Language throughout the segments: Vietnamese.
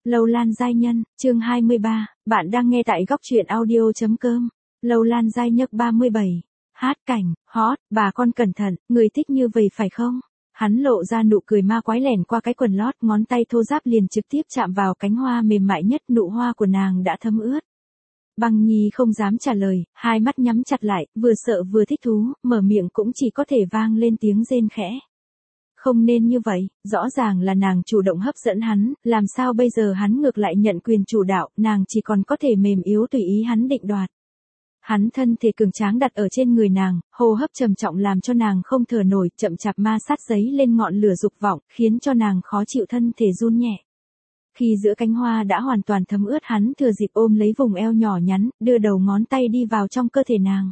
Lâu Lan giai nhân, chương 23, bạn đang nghe tại góc truyện audio.com. Lâu Lan giai nhấc 37. Hát cảnh, hot, bà con cẩn thận, người thích như vậy phải không? Hắn lộ ra nụ cười ma quái lẻn qua cái quần lót, ngón tay thô ráp liền trực tiếp chạm vào cánh hoa mềm mại nhất, nụ hoa của nàng đã thấm ướt. Băng Nhi không dám trả lời, hai mắt nhắm chặt lại, vừa sợ vừa thích thú, mở miệng cũng chỉ có thể vang lên tiếng rên khẽ. Không nên như vậy, rõ ràng là nàng chủ động hấp dẫn hắn, làm sao bây giờ hắn ngược lại nhận quyền chủ đạo, nàng chỉ còn có thể mềm yếu tùy ý hắn định đoạt. Hắn thân thể cường tráng đặt ở trên người nàng, hô hấp trầm trọng làm cho nàng không thở nổi, chậm chạp ma sát giấy lên ngọn lửa dục vọng, khiến cho nàng khó chịu, thân thể run nhẹ. Khi giữa cánh hoa đã hoàn toàn thấm ướt, hắn thừa dịp ôm lấy vùng eo nhỏ nhắn, đưa đầu ngón tay đi vào trong cơ thể nàng.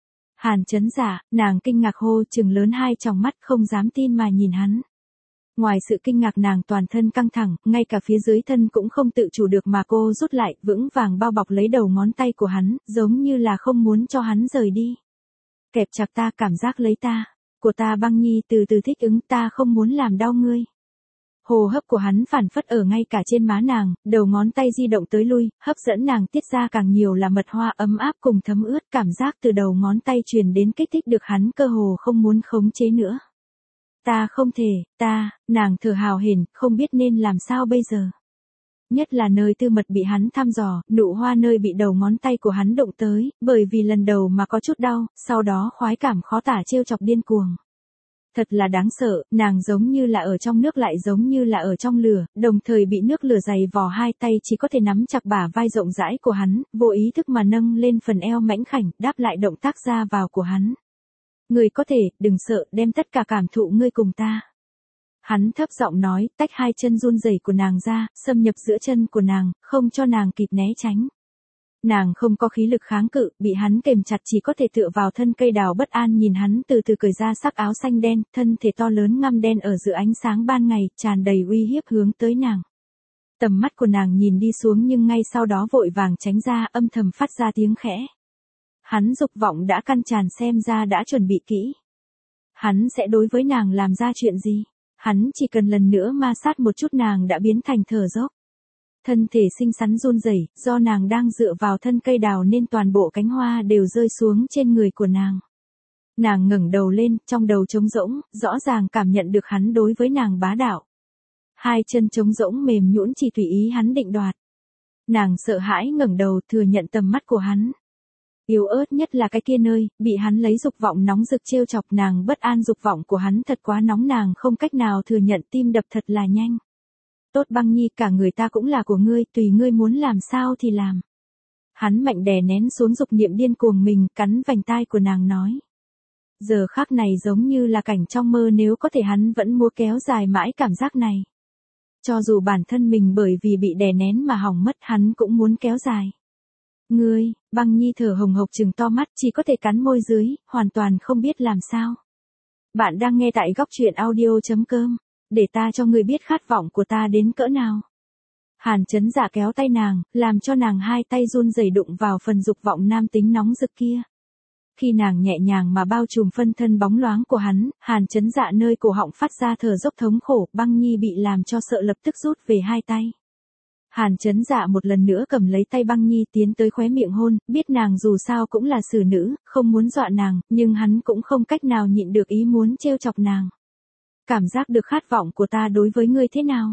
Hàn Chấn Dạ, nàng kinh ngạc hô, trừng lớn hai tròng mắt không dám tin mà nhìn hắn. Ngoài sự kinh ngạc, nàng toàn thân căng thẳng, ngay cả phía dưới thân cũng không tự chủ được mà cô rút lại, vững vàng bao bọc lấy đầu ngón tay của hắn, giống như là không muốn cho hắn rời đi. Kẹp chặt ta, cảm giác lấy ta, của ta. Băng Nhi từ từ thích ứng, ta không muốn làm đau ngươi. Hô hấp của hắn phản phất ở ngay cả trên má nàng, đầu ngón tay di động tới lui, hấp dẫn nàng tiết ra càng nhiều là mật hoa ấm áp cùng thấm ướt, cảm giác từ đầu ngón tay truyền đến kích thích được hắn cơ hồ không muốn khống chế nữa. Ta không thể, nàng thở hào hển, không biết nên làm sao bây giờ. Nhất là nơi tư mật bị hắn thăm dò, nụ hoa nơi bị đầu ngón tay của hắn động tới, bởi vì lần đầu mà có chút đau, sau đó khoái cảm khó tả trêu chọc điên cuồng. Thật là đáng sợ, nàng giống như là ở trong nước lại giống như là ở trong lửa, đồng thời bị nước lửa dày vò, hai tay chỉ có thể nắm chặt bả vai rộng rãi của hắn, vô ý thức mà nâng lên phần eo mảnh khảnh, đáp lại động tác ra vào của hắn. Người có thể, đừng sợ, đem tất cả cảm thụ ngươi cùng ta. Hắn thấp giọng nói, tách hai chân run rẩy của nàng ra, xâm nhập giữa chân của nàng, không cho nàng kịp né tránh. Nàng không có khí lực kháng cự, bị hắn kềm chặt, chỉ có thể tựa vào thân cây đào bất an nhìn hắn từ từ cởi ra sắc áo xanh đen, thân thể to lớn ngăm đen ở giữa ánh sáng ban ngày, tràn đầy uy hiếp hướng tới nàng. Tầm mắt của nàng nhìn đi xuống nhưng ngay sau đó vội vàng tránh ra, âm thầm phát ra tiếng khẽ. Hắn dục vọng đã căn tràn, xem ra đã chuẩn bị kỹ. Hắn sẽ đối với nàng làm ra chuyện gì? Hắn chỉ cần lần nữa ma sát một chút nàng đã biến thành thở dốc. Thân thể xinh xắn run rẩy, do nàng đang dựa vào thân cây đào nên toàn bộ cánh hoa đều rơi xuống trên người của nàng. Nàng ngẩng đầu lên, trong đầu trống rỗng, rõ ràng cảm nhận được hắn đối với nàng bá đạo. Hai chân trống rỗng mềm nhũn chỉ tùy ý hắn định đoạt. Nàng sợ hãi ngẩng đầu, thừa nhận tầm mắt của hắn. Yếu ớt nhất là cái kia nơi, bị hắn lấy dục vọng nóng rực trêu chọc, nàng bất an, dục vọng của hắn thật quá nóng, nàng không cách nào thừa nhận, tim đập thật là nhanh. Tốt Băng Nhi, cả người ta cũng là của ngươi, tùy ngươi muốn làm sao thì làm. Hắn mạnh đè nén xuống dục niệm điên cuồng mình, cắn vành tai của nàng nói. Giờ khắc này giống như là cảnh trong mơ, nếu có thể hắn vẫn muốn kéo dài mãi cảm giác này. Cho dù bản thân mình bởi vì bị đè nén mà hỏng mất, hắn cũng muốn kéo dài. Ngươi, Băng Nhi thở hồng hộc trừng to mắt, chỉ có thể cắn môi dưới, hoàn toàn không biết làm sao. Bạn đang nghe tại góc truyện audio.com. Để ta cho ngươi biết khát vọng của ta đến cỡ nào. Hàn Chấn Dạ kéo tay nàng, làm cho nàng hai tay run rẩy đụng vào phần dục vọng nam tính nóng rực kia. Khi nàng nhẹ nhàng mà bao trùm phân thân bóng loáng của hắn, Hàn Chấn Dạ nơi cổ họng phát ra thở dốc thống khổ, Băng Nhi bị làm cho sợ lập tức rút về hai tay. Hàn Chấn Dạ một lần nữa cầm lấy tay Băng Nhi tiến tới khóe miệng hôn, biết nàng dù sao cũng là xử nữ, không muốn dọa nàng, nhưng hắn cũng không cách nào nhịn được ý muốn trêu chọc nàng. Cảm giác được khát vọng của ta đối với ngươi thế nào?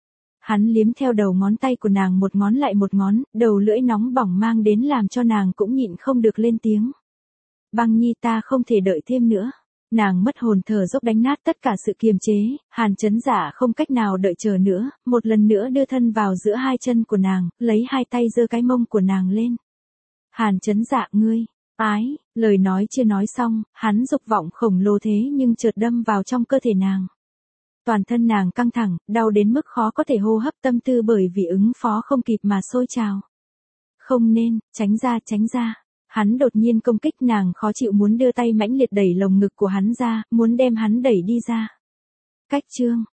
Hắn liếm theo đầu ngón tay của nàng một ngón lại một ngón, đầu lưỡi nóng bỏng mang đến làm cho nàng cũng nhịn không được lên tiếng. Băng Nhi, ta không thể đợi thêm nữa. Nàng mất hồn thở dốc đánh nát tất cả sự kiềm chế, Hàn Chấn Dạ không cách nào đợi chờ nữa, một lần nữa đưa thân vào giữa hai chân của nàng, lấy hai tay giơ cái mông của nàng lên. Hàn Chấn Dạ, ngươi, ái, lời nói chưa nói xong, hắn dục vọng khổng lồ thế nhưng chợt đâm vào trong cơ thể nàng. Toàn thân nàng căng thẳng, đau đến mức khó có thể hô hấp, tâm tư bởi vì ứng phó không kịp mà sôi trào. Không nên, tránh ra. Hắn đột nhiên công kích nàng, khó chịu muốn đưa tay mãnh liệt đẩy lồng ngực của hắn ra, muốn đem hắn đẩy đi ra. Cách chương,